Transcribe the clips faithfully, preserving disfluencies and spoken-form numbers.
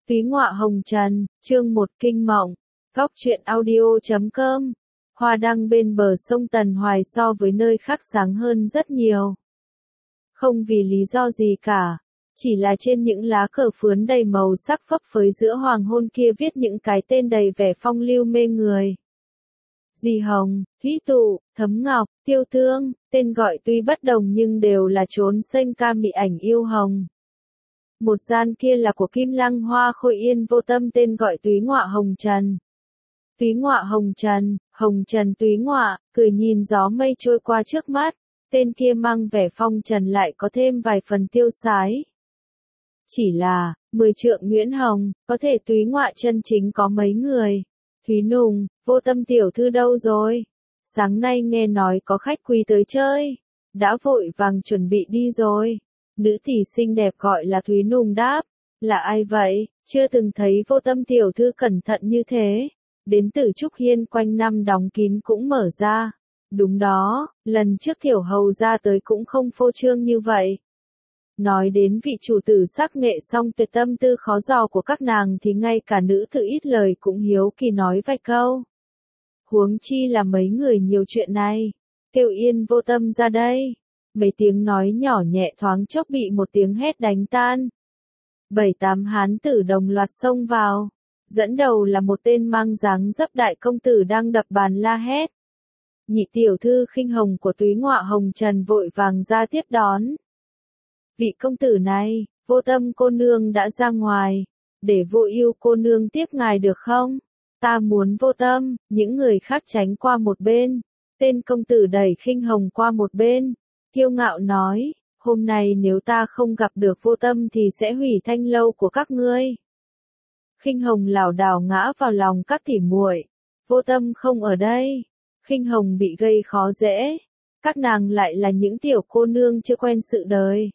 Túy Ngọa Hồng Trần, chương một Kinh Mộng, góc truyện audio chấm com. Hoa đăng bên bờ sông Tần Hoài so với nơi khác sáng hơn rất nhiều. Không vì lý do gì cả, chỉ là trên những lá cờ phướn đầy màu sắc phấp phới giữa hoàng hôn kia viết những cái tên đầy vẻ phong lưu mê người. Di Hồng, Thúy Tụ, Thấm Ngọc, Tiêu Thương, tên gọi tuy bất đồng nhưng đều là chốn xanh ca mị ảnh yêu hồng. Một gian kia là của Kim Lăng Hoa Khôi Yên vô tâm tên gọi Túy Ngọa Hồng Trần. Túy Ngọa Hồng Trần, Hồng Trần Túy Ngọa, cười nhìn gió mây trôi qua trước mắt, tên kia mang vẻ phong trần lại có thêm vài phần tiêu sái. Chỉ là, mười trượng Nguyễn Hồng, có thể Túy Ngọa chân chính có mấy người. Thúy Nùng, vô tâm tiểu thư đâu rồi? Sáng nay nghe nói có khách quý tới chơi, đã vội vàng chuẩn bị đi rồi. Nữ tỷ xinh đẹp gọi là Thúy Nùng đáp, là ai vậy, chưa từng thấy vô tâm tiểu thư cẩn thận như thế. Đến từ Trúc Hiên quanh năm đóng kín cũng mở ra. Đúng đó, lần trước tiểu hầu ra tới cũng không phô trương như vậy. Nói đến vị chủ tử sắc nghệ song tuyệt tâm tư khó dò của các nàng thì ngay cả nữ tử ít lời cũng hiếu kỳ nói vài câu. Huống chi là mấy người nhiều chuyện này, kêu Yên vô tâm ra đây. Mấy tiếng nói nhỏ nhẹ thoáng chốc bị một tiếng hét đánh tan. Bảy tám hán tử đồng loạt xông vào. Dẫn đầu là một tên mang dáng dấp đại công tử đang đập bàn la hét. Nhị tiểu thư Khinh Hồng của Túy Ngọa Hồng Trần vội vàng ra tiếp đón. Vị công tử này, vô tâm cô nương đã ra ngoài, để vô ưu cô nương tiếp ngài được không? Ta muốn vô tâm, những người khác tránh qua một bên. Tên công tử đẩy Khinh Hồng qua một bên, kiêu ngạo nói, hôm nay nếu ta không gặp được vô tâm thì sẽ hủy thanh lâu của các ngươi. Khinh Hồng lảo đảo ngã vào lòng các tỉ muội. Vô tâm không ở đây. Khinh Hồng bị gây khó dễ. Các nàng lại là những tiểu cô nương chưa quen sự đời.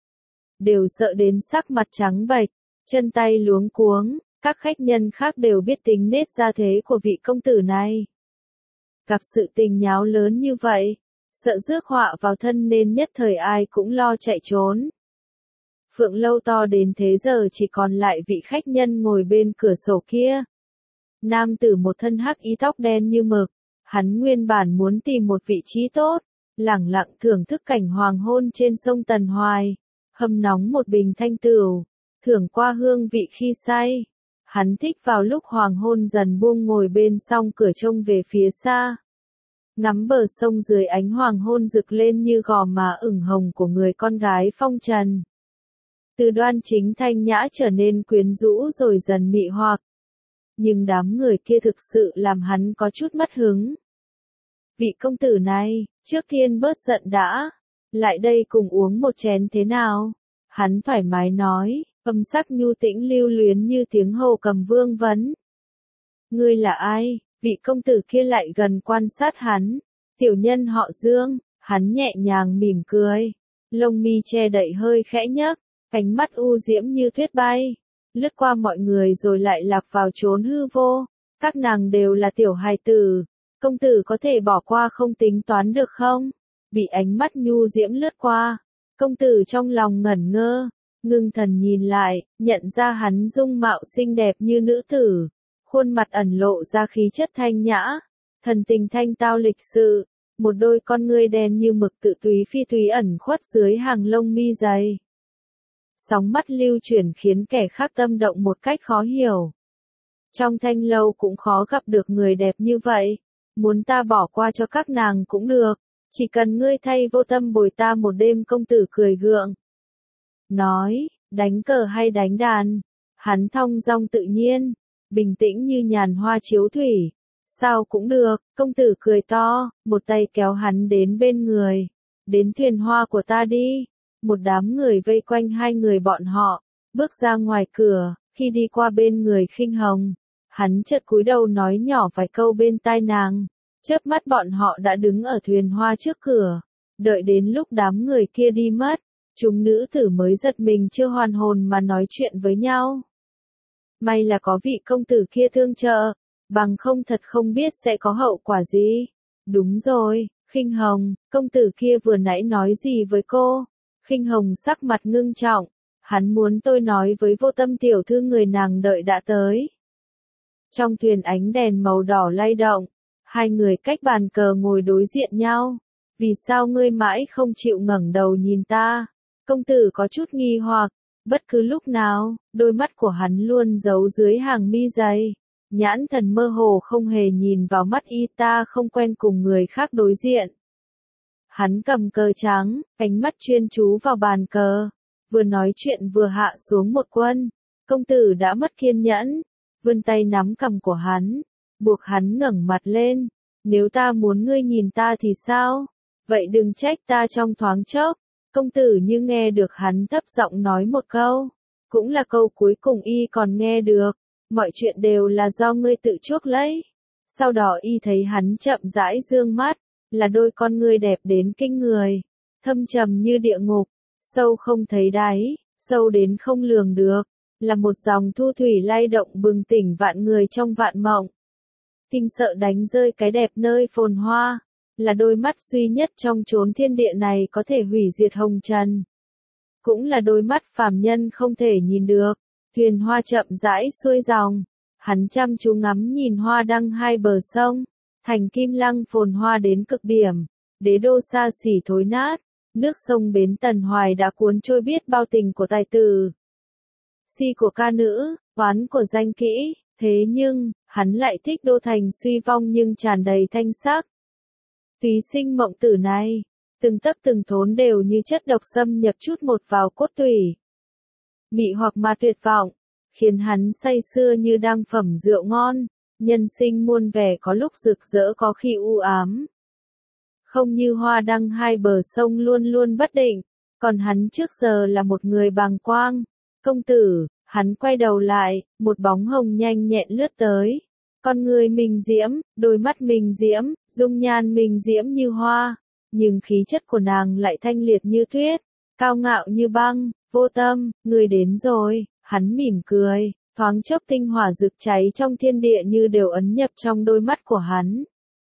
Đều sợ đến sắc mặt trắng bệch, chân tay luống cuống. Các khách nhân khác đều biết tính nết gia thế của vị công tử này. Gặp sự tình nháo lớn như vậy, sợ rước họa vào thân nên nhất thời ai cũng lo chạy trốn. Phượng lâu to đến thế giờ chỉ còn lại vị khách nhân ngồi bên cửa sổ kia. Nam tử một thân hắc y tóc đen như mực, hắn nguyên bản muốn tìm một vị trí tốt, lẳng lặng thưởng thức cảnh hoàng hôn trên sông Tần Hoài, hâm nóng một bình thanh tửu, thưởng qua hương vị khi say. Hắn thích vào lúc hoàng hôn dần buông ngồi bên song cửa trông về phía xa. Ngắm bờ sông dưới ánh hoàng hôn rực lên như gò má ửng hồng của người con gái phong trần. Từ đoan chính thanh nhã trở nên quyến rũ rồi dần mị hoặc. Nhưng đám người kia thực sự làm hắn có chút mất hứng. Vị công tử này, trước tiên bớt giận đã. Lại đây cùng uống một chén thế nào? Hắn thoải mái nói, âm sắc nhu tĩnh lưu luyến như tiếng hồ cầm vương vấn. Ngươi là ai? Vị công tử kia lại gần quan sát hắn. Tiểu nhân họ Dương. Hắn nhẹ nhàng mỉm cười. Lông mi che đậy hơi khẽ nhấc. Ánh mắt u diễm như tuyết bay, lướt qua mọi người rồi lại lạc vào chốn hư vô. Các nàng đều là tiểu hài tử, công tử có thể bỏ qua không tính toán được không? Bị ánh mắt nhu diễm lướt qua, công tử trong lòng ngẩn ngơ, ngưng thần nhìn lại, nhận ra hắn dung mạo xinh đẹp như nữ tử, khuôn mặt ẩn lộ ra khí chất thanh nhã, thần tình thanh tao lịch sự, một đôi con ngươi đen như mực tự túy phi túy ẩn khuất dưới hàng lông mi dày. Sóng mắt lưu chuyển khiến kẻ khác tâm động một cách khó hiểu. Trong thanh lâu cũng khó gặp được người đẹp như vậy. Muốn ta bỏ qua cho các nàng cũng được. Chỉ cần ngươi thay vô tâm bồi ta một đêm, công tử cười gượng. Nói, đánh cờ hay đánh đàn? Hắn thong dong tự nhiên, bình tĩnh như nhàn hoa chiếu thủy. Sao cũng được, công tử cười to, một tay kéo hắn đến bên người. Đến thuyền hoa của ta đi. Một đám người vây quanh hai người bọn họ, bước ra ngoài cửa, khi đi qua bên người Khinh Hồng, hắn chợt cúi đầu nói nhỏ vài câu bên tai nàng, chớp mắt bọn họ đã đứng ở thuyền hoa trước cửa, đợi đến lúc đám người kia đi mất, chúng nữ tử mới giật mình chưa hoàn hồn mà nói chuyện với nhau. May là có vị công tử kia thương trợ, bằng không thật không biết sẽ có hậu quả gì. Đúng rồi, Khinh Hồng, công tử kia vừa nãy nói gì với cô? Khinh Hồng sắc mặt ngưng trọng, Hắn muốn tôi nói với Vô Tâm tiểu thư người nàng đợi đã tới. Trong thuyền ánh đèn màu đỏ lay động, hai người cách bàn cờ ngồi đối diện nhau. Vì sao ngươi mãi không chịu ngẩng đầu nhìn ta? Công tử có chút nghi hoặc, bất cứ lúc nào, đôi mắt của hắn luôn giấu dưới hàng mi dày. Nhãn thần mơ hồ không hề nhìn vào mắt y, ta không quen cùng người khác đối diện. Hắn cầm cờ trắng, ánh mắt chuyên chú vào bàn cờ, vừa nói chuyện vừa hạ xuống một quân. Công tử đã mất kiên nhẫn, vươn tay nắm cằm của hắn, buộc hắn ngẩng mặt lên. Nếu ta muốn ngươi nhìn ta thì sao? Vậy đừng trách ta trong thoáng chốc. Công tử như nghe được hắn thấp giọng nói một câu, cũng là câu cuối cùng y còn nghe được. Mọi chuyện đều là do ngươi tự chuốc lấy. Sau đó y thấy hắn chậm rãi dương mắt, là đôi con ngươi đẹp đến kinh người, thâm trầm như địa ngục, sâu không thấy đáy, sâu đến không lường được, là một dòng thu thủy lay động bừng tỉnh vạn người trong vạn mộng. Kinh sợ đánh rơi cái đẹp nơi phồn hoa, là đôi mắt duy nhất trong chốn thiên địa này có thể hủy diệt hồng trần. Cũng là đôi mắt phàm nhân không thể nhìn được. Thuyền hoa chậm rãi xuôi dòng, hắn chăm chú ngắm nhìn hoa đăng hai bờ sông, thành Kim Lăng phồn hoa đến cực điểm, đế đô xa xỉ thối nát, nước sông bến Tần Hoài đã cuốn trôi biết bao tình của tài tử, si của ca nữ, oán của danh kỹ, thế nhưng, hắn lại thích đô thành suy vong nhưng tràn đầy thanh sắc. Túy sinh mộng tử này, từng tấc từng thốn đều như chất độc xâm nhập chút một vào cốt tủy. Mị hoặc mà tuyệt vọng, khiến hắn say sưa như đang phẩm rượu ngon, nhân sinh muôn vẻ có lúc rực rỡ có khi u ám. Không như hoa đăng hai bờ sông luôn luôn bất định, còn hắn trước giờ là một người bàng quang. Công tử, hắn quay đầu lại, một bóng hồng nhanh nhẹn lướt tới. Con người mình diễm, đôi mắt mình diễm, dung nhan mình diễm như hoa, nhưng khí chất của nàng lại thanh liệt như tuyết, cao ngạo như băng. Vô Tâm, người đến rồi, hắn mỉm cười, thoáng chốc tinh hỏa rực cháy trong thiên địa như đều ấn nhập trong đôi mắt của hắn.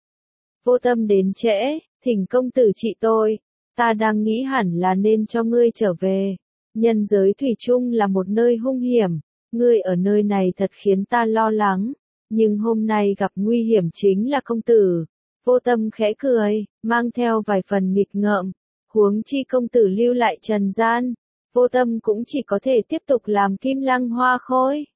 Vô Tâm đến trễ, thỉnh công tử trị tôi, ta đang nghĩ hẳn là nên cho ngươi trở về. Nhân giới thủy chung là một nơi hung hiểm, ngươi ở nơi này thật khiến ta lo lắng, nhưng hôm nay gặp nguy hiểm chính là công tử. Vô Tâm khẽ cười, mang theo vài phần nghịch ngợm, huống chi công tử lưu lại trần gian. Vô Tâm cũng chỉ có thể tiếp tục làm Kim Lăng hoa khôi.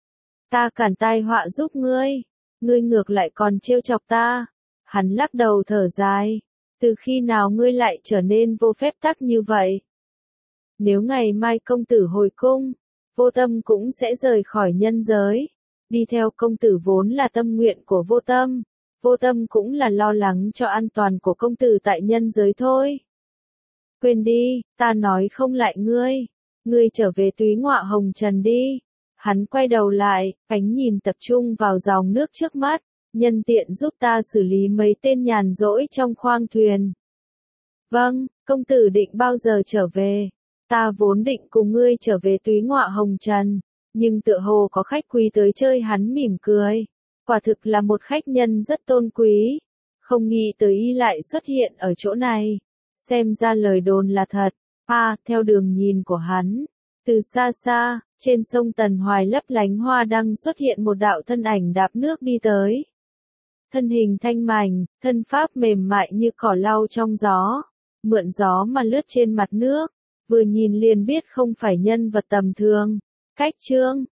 Ta cản tai họa giúp ngươi, ngươi ngược lại còn trêu chọc ta. Hắn lắc đầu thở dài, từ khi nào ngươi lại trở nên vô phép tắc như vậy? Nếu ngày mai công tử hồi cung, Vô Tâm cũng sẽ rời khỏi nhân giới. Đi theo công tử vốn là tâm nguyện của Vô Tâm. Vô Tâm cũng là lo lắng cho an toàn của công tử tại nhân giới thôi. Quên đi, ta nói không lại ngươi. Ngươi trở về túy ngọa hồng trần đi. Hắn quay đầu lại, ánh nhìn tập trung vào dòng nước trước mắt. Nhân tiện giúp ta xử lý mấy tên nhàn rỗi trong khoang thuyền. Vâng, công tử định bao giờ trở về? Ta vốn định cùng ngươi trở về túy ngọa hồng trần. Nhưng tựa hồ có khách quý tới chơi. Hắn mỉm cười. Quả thực là một khách nhân rất tôn quý. Không nghĩ tới y lại xuất hiện ở chỗ này. Xem ra lời đồn là thật. À, theo đường nhìn của hắn, từ xa xa, trên sông Tần Hoài lấp lánh hoa đăng xuất hiện một đạo thân ảnh đạp nước đi tới. Thân hình thanh mảnh, thân pháp mềm mại như cỏ lau trong gió, mượn gió mà lướt trên mặt nước, vừa nhìn liền biết không phải nhân vật tầm thường. Cách chương